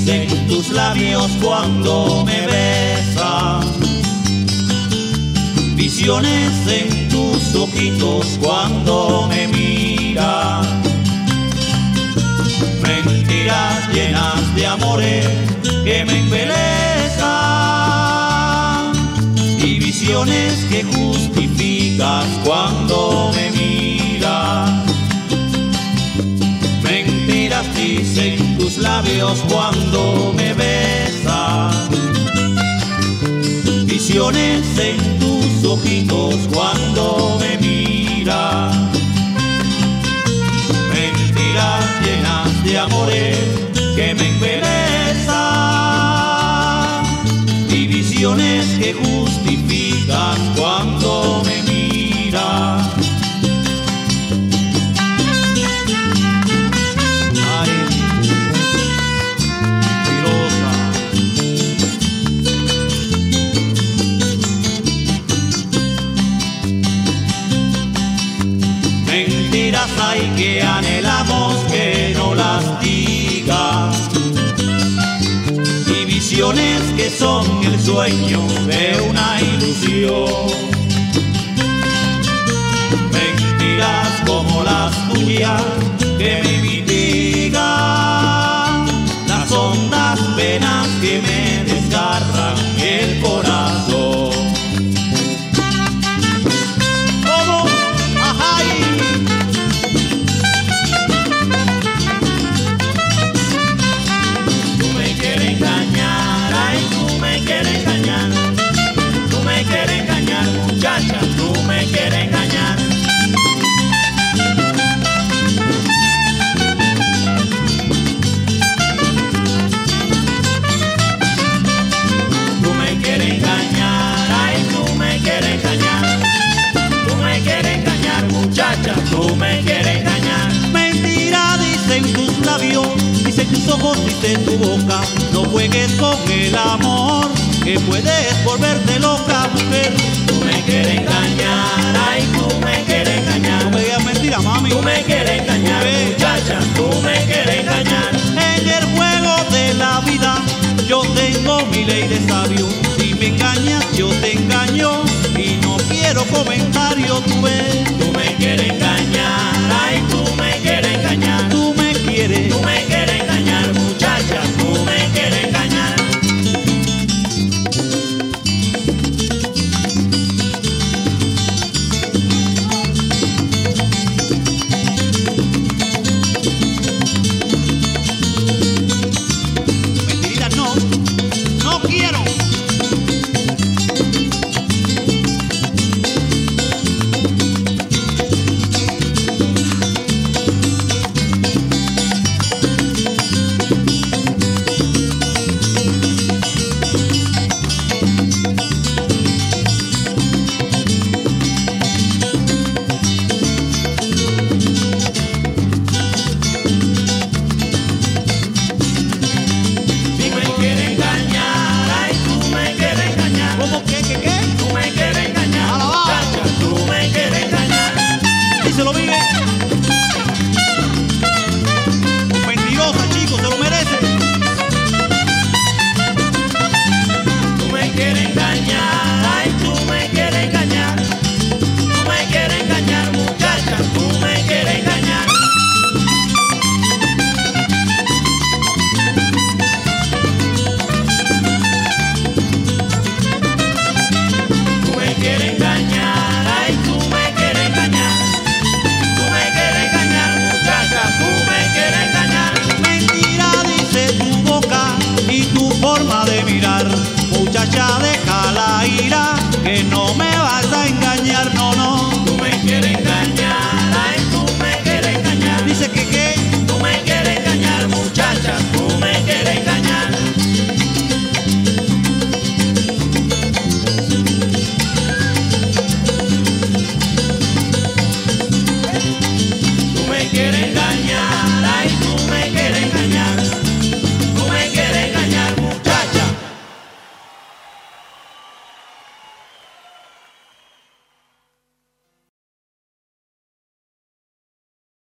dicen tus labios cuando me besas, visiones en tus ojitos cuando me miras, mentiras llenas de amores que me embelezan y visiones que justificas cuando me miras. Mentiras dicen tus labios cuando me besas, visiones en tus ojitos cuando me miras, mentiras llenas de amores que me embelezan y visiones que justificas cuando me miras. Mentiras hay que anhelamos que no las digas y visiones que son el sueño de una ilusión. Mentiras como las tuyas que me mitigan las hondas penas que me desgarran el corazón. Tú me quieres engañar. Mentira dicen tus labios, dicen tus ojos, dicen tu boca. No juegues con el amor, que puedes volverte loca, mujer. Tú me quieres engañar, ay, tú me quieres engañar. No me digas mentira, mami. Tú me quieres engañar, muchacha, tú me quieres engañar. En el juego de la vida yo tengo mi ley de sabio. Si me engañas, yo te engaño y no quiero comentario, tú ves. Tú me quieres engañar, ay, tú me quieres engañar. Tú me quieres engañar, muchacha, tú me quieres engañar. Mentiritas no, no quiero. Se lo vive. Mentirosa, chicos, se lo merece. Tú me quieres engañar, ay, tú me quieres engañar. Tú me quieres engañar, muchacha, tú me quieres engañar. Tú me quieres engañar, ay, tú me quieres engañar. Mentira dice tu boca y tu forma de mirar, muchacha de